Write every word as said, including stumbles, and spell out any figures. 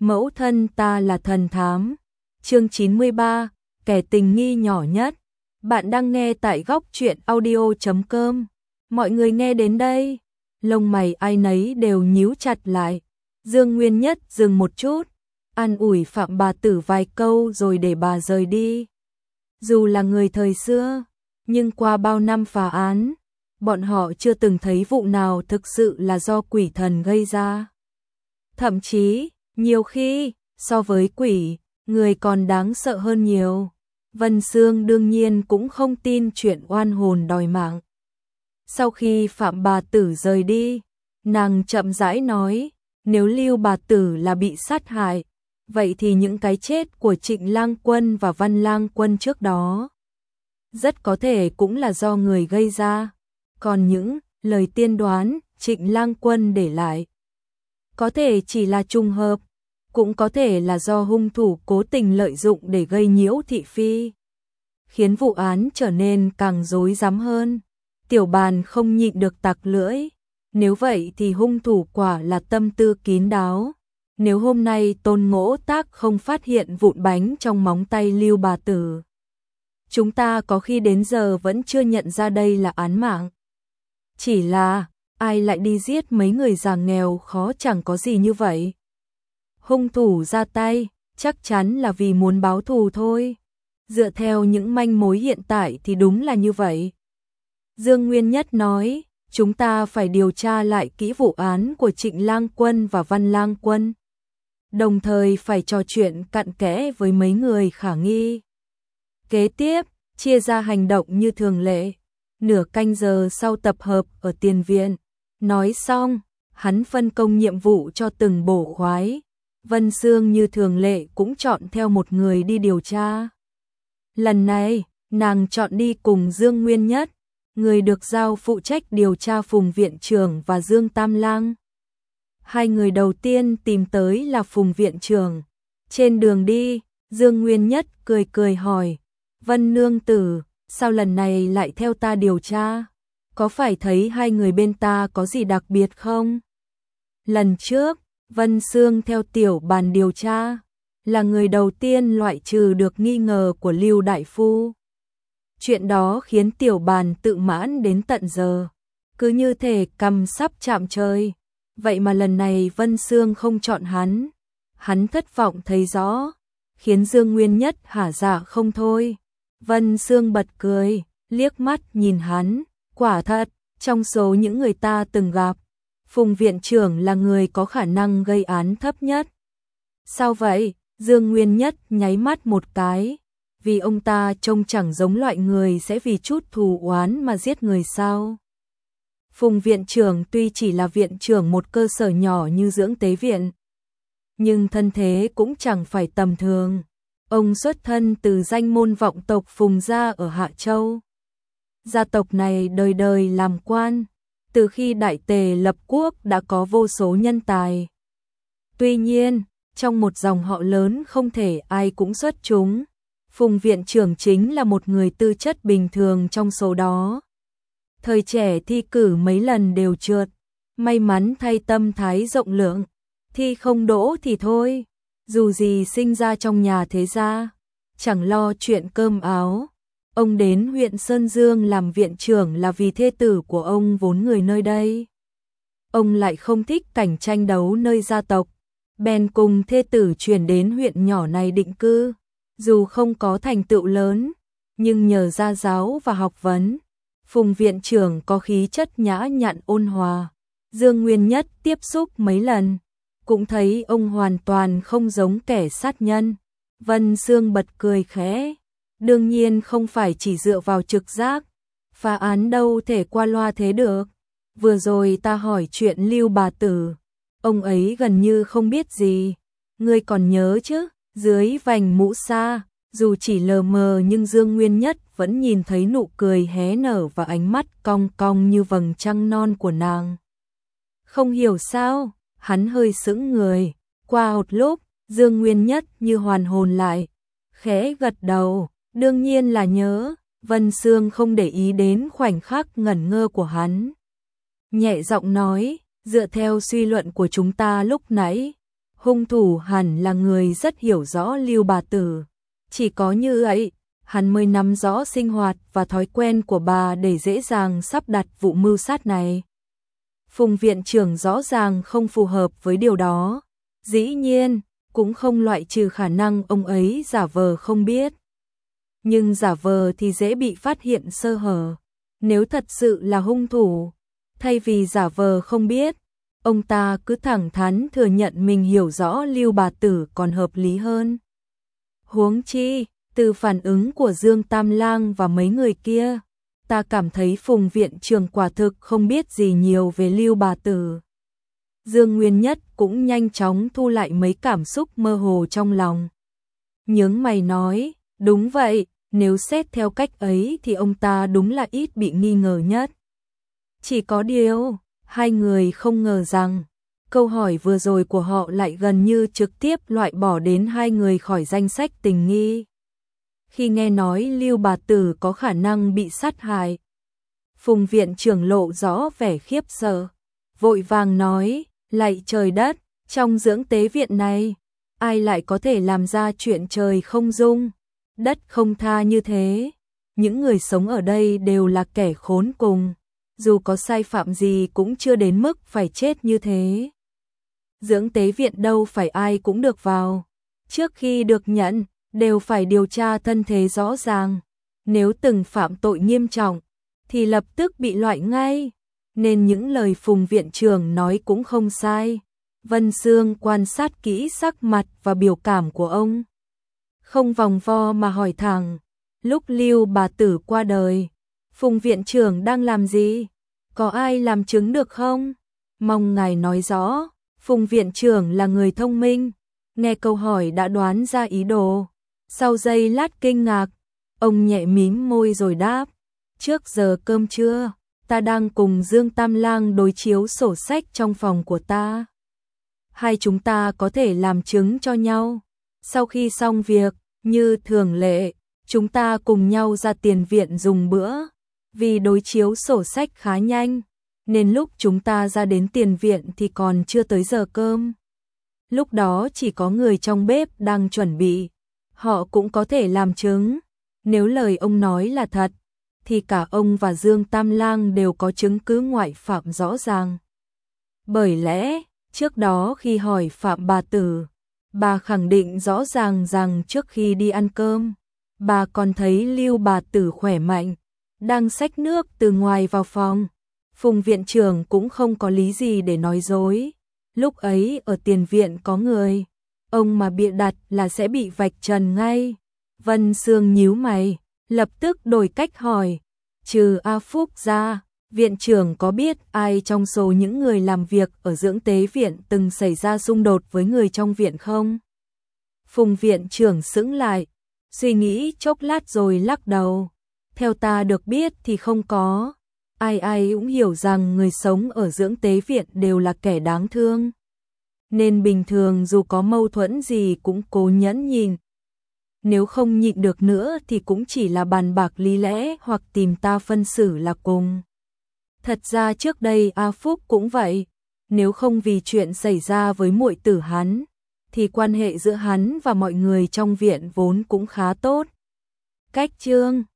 Mẫu thân ta là thần thám. Chương chín mươi ba, kẻ tình nghi nhỏ nhất. Bạn đang nghe tại góc truyện audio chấm com. Mọi người nghe đến đây, lông mày ai nấy đều nhíu chặt lại. Dương Nguyên Nhất dừng một chút, an ủi Phạm bà tử vài câu rồi để bà rời đi. Dù là người thời xưa, nhưng qua bao năm phá án, bọn họ chưa từng thấy vụ nào thực sự là do quỷ thần gây ra. Thậm chí, nhiều khi, so với quỷ, người còn đáng sợ hơn nhiều. Vân Sương đương nhiên cũng không tin chuyện oan hồn đòi mạng. Sau khi Phạm bà tử rời đi, nàng chậm rãi nói, nếu Lưu bà tử là bị sát hại, vậy thì những cái chết của Trịnh Lang Quân và Văn Lang Quân trước đó rất có thể cũng là do người gây ra. Còn những lời tiên đoán Trịnh Lang Quân để lại có thể chỉ là trùng hợp, cũng có thể là do hung thủ cố tình lợi dụng để gây nhiễu thị phi, khiến vụ án trở nên càng rối rắm hơn. Tiểu Bàn không nhịn được tặc lưỡi, nếu vậy thì hung thủ quả là tâm tư kín đáo. Nếu hôm nay Tôn Ngỗ Tác không phát hiện vụn bánh trong móng tay Lưu bà tử, chúng ta có khi đến giờ vẫn chưa nhận ra đây là án mạng. Chỉ là, ai lại đi giết mấy người già nghèo khó chẳng có gì như vậy? Hung thủ ra tay, chắc chắn là vì muốn báo thù thôi. Dựa theo những manh mối hiện tại thì đúng là như vậy. Dương Nguyên Nhất nói, chúng ta phải điều tra lại kỹ vụ án của Trịnh Lang Quân và Văn Lang Quân. Đồng thời phải trò chuyện cặn kẽ với mấy người khả nghi. Kế tiếp, chia ra hành động như thường lệ. Nửa canh giờ sau tập hợp ở tiền viện. Nói xong, hắn phân công nhiệm vụ cho từng bổ khoái. Vân Sương như thường lệ cũng chọn theo một người đi điều tra. Lần này, nàng chọn đi cùng Dương Nguyên Nhất, người được giao phụ trách điều tra Phùng Viện Trưởng và Dương Tam Lang. Hai người đầu tiên tìm tới là Phùng Viện Trưởng. Trên đường đi, Dương Nguyên Nhất cười cười hỏi, Vân Nương Tử, sao lần này lại theo ta điều tra? Có phải thấy hai người bên ta có gì đặc biệt không? Lần trước, Vân Sương theo Tiểu Bàn điều tra, là người đầu tiên loại trừ được nghi ngờ của Lưu Đại Phu. Chuyện đó khiến Tiểu Bàn tự mãn đến tận giờ, cứ như thể cầm sắp chạm trời. Vậy mà lần này Vân Sương không chọn hắn. Hắn thất vọng thấy rõ, khiến Dương Nguyên Nhất hả dạ không thôi. Vân Sương bật cười, liếc mắt nhìn hắn, quả thật, trong số những người ta từng gặp, Phùng Viện Trưởng là người có khả năng gây án thấp nhất. Sao vậy? Dương Nguyên Nhất nháy mắt một cái, vì ông ta trông chẳng giống loại người sẽ vì chút thù oán mà giết người sao? Phùng Viện Trưởng tuy chỉ là viện trưởng một cơ sở nhỏ như dưỡng tế viện, nhưng thân thế cũng chẳng phải tầm thường. Ông xuất thân từ danh môn vọng tộc Phùng gia ở Hạ Châu. Gia tộc này đời đời làm quan, từ khi Đại Tề lập quốc đã có vô số nhân tài. Tuy nhiên, trong một dòng họ lớn không thể ai cũng xuất chúng. Phùng Viện Trưởng chính là một người tư chất bình thường trong số đó. Thời trẻ thi cử mấy lần đều trượt, may mắn thay tâm thái rộng lượng, thi không đỗ thì thôi, dù gì sinh ra trong nhà thế gia, chẳng lo chuyện cơm áo. Ông đến huyện Sơn Dương làm viện trưởng là vì thê tử của ông vốn người nơi đây. Ông lại không thích cảnh tranh đấu nơi gia tộc, bèn cùng thê tử chuyển đến huyện nhỏ này định cư. Dù không có thành tựu lớn, nhưng nhờ gia giáo và học vấn, Phùng Viện Trưởng có khí chất nhã nhặn ôn hòa. Dương Nguyên Nhất tiếp xúc mấy lần, cũng thấy ông hoàn toàn không giống kẻ sát nhân. Vân Sương bật cười khẽ, đương nhiên không phải chỉ dựa vào trực giác, phá án đâu thể qua loa thế được. Vừa rồi ta hỏi chuyện Lưu bà tử, ông ấy gần như không biết gì. Ngươi còn nhớ chứ? Dưới vành mũ sa, dù chỉ lờ mờ nhưng Dương Nguyên Nhất vẫn nhìn thấy nụ cười hé nở và ánh mắt cong cong như vầng trăng non của nàng. Không hiểu sao, hắn hơi sững người. Qua một lúc, Dương Nguyên Nhất như hoàn hồn lại, khẽ gật đầu, đương nhiên là nhớ. Vân Sương không để ý đến khoảnh khắc ngẩn ngơ của hắn. Nhẹ giọng nói, dựa theo suy luận của chúng ta lúc nãy, hung thủ hẳn là người rất hiểu rõ Lưu bà tử. Chỉ có như vậy, hắn mới nắm rõ sinh hoạt và thói quen của bà để dễ dàng sắp đặt vụ mưu sát này. Phùng viện trưởng rõ ràng không phù hợp với điều đó. Dĩ nhiên, cũng không loại trừ khả năng ông ấy giả vờ không biết. Nhưng giả vờ thì dễ bị phát hiện sơ hở. Nếu thật sự là hung thủ, thay vì giả vờ không biết, ông ta cứ thẳng thắn thừa nhận mình hiểu rõ Lưu bà tử còn hợp lý hơn. Huống chi, từ phản ứng của Dương Tam Lang và mấy người kia, ta cảm thấy Phùng viện trưởng quả thực không biết gì nhiều về Lưu bà tử. Dương Nguyên Nhất cũng nhanh chóng thu lại mấy cảm xúc mơ hồ trong lòng. Nhướng mày nói, đúng vậy, nếu xét theo cách ấy thì ông ta đúng là ít bị nghi ngờ nhất. Chỉ có điều, hai người không ngờ rằng, câu hỏi vừa rồi của họ lại gần như trực tiếp loại bỏ đến hai người khỏi danh sách tình nghi. Khi nghe nói Lưu bà tử có khả năng bị sát hại, Phùng viện trưởng lộ rõ vẻ khiếp sợ, vội vàng nói, lạy trời đất, trong dưỡng tế viện này, ai lại có thể làm ra chuyện trời không dung, đất không tha như thế. Những người sống ở đây đều là kẻ khốn cùng, dù có sai phạm gì cũng chưa đến mức phải chết như thế. Dưỡng tế viện đâu phải ai cũng được vào, trước khi được nhận, đều phải điều tra thân thế rõ ràng. Nếu từng phạm tội nghiêm trọng, thì lập tức bị loại ngay. Nên những lời Phùng viện trưởng nói cũng không sai. Vân Sương quan sát kỹ sắc mặt và biểu cảm của ông, không vòng vo mà hỏi thẳng, lúc Lưu bà tử qua đời, Phùng viện trưởng đang làm gì? Có ai làm chứng được không? Mong ngài nói rõ. Phùng viện trưởng là người thông minh, nghe câu hỏi đã đoán ra ý đồ. Sau giây lát kinh ngạc, ông nhẹ mím môi rồi đáp, trước giờ cơm trưa, ta đang cùng Dương Tam Lang đối chiếu sổ sách trong phòng của ta. Hai chúng ta có thể làm chứng cho nhau. Sau khi xong việc, như thường lệ, chúng ta cùng nhau ra tiền viện dùng bữa. Vì đối chiếu sổ sách khá nhanh, nên lúc chúng ta ra đến tiền viện thì còn chưa tới giờ cơm. Lúc đó chỉ có người trong bếp đang chuẩn bị. Họ cũng có thể làm chứng. Nếu lời ông nói là thật, thì cả ông và Dương Tam Lang đều có chứng cứ ngoại phạm rõ ràng. Bởi lẽ, trước đó khi hỏi Phạm bà tử, bà khẳng định rõ ràng rằng trước khi đi ăn cơm, bà còn thấy Lưu bà tử khỏe mạnh, đang xách nước từ ngoài vào phòng. Phùng viện trưởng cũng không có lý gì để nói dối. Lúc ấy ở tiền viện có người, ông mà bịa đặt là sẽ bị vạch trần ngay. Vân Sương nhíu mày, lập tức đổi cách hỏi, trừ A Phúc ra, viện trưởng có biết ai trong số những người làm việc ở dưỡng tế viện từng xảy ra xung đột với người trong viện không? Phùng viện trưởng sững lại, suy nghĩ chốc lát rồi lắc đầu. Theo ta được biết thì không có. Ai ai cũng hiểu rằng người sống ở dưỡng tế viện đều là kẻ đáng thương. Nên bình thường dù có mâu thuẫn gì cũng cố nhẫn nhịn. Nếu không nhịn được nữa thì cũng chỉ là bàn bạc lý lẽ hoặc tìm ta phân xử là cùng. Thật ra trước đây A Phúc cũng vậy. Nếu không vì chuyện xảy ra với muội tử hắn, thì quan hệ giữa hắn và mọi người trong viện vốn cũng khá tốt. Cách chương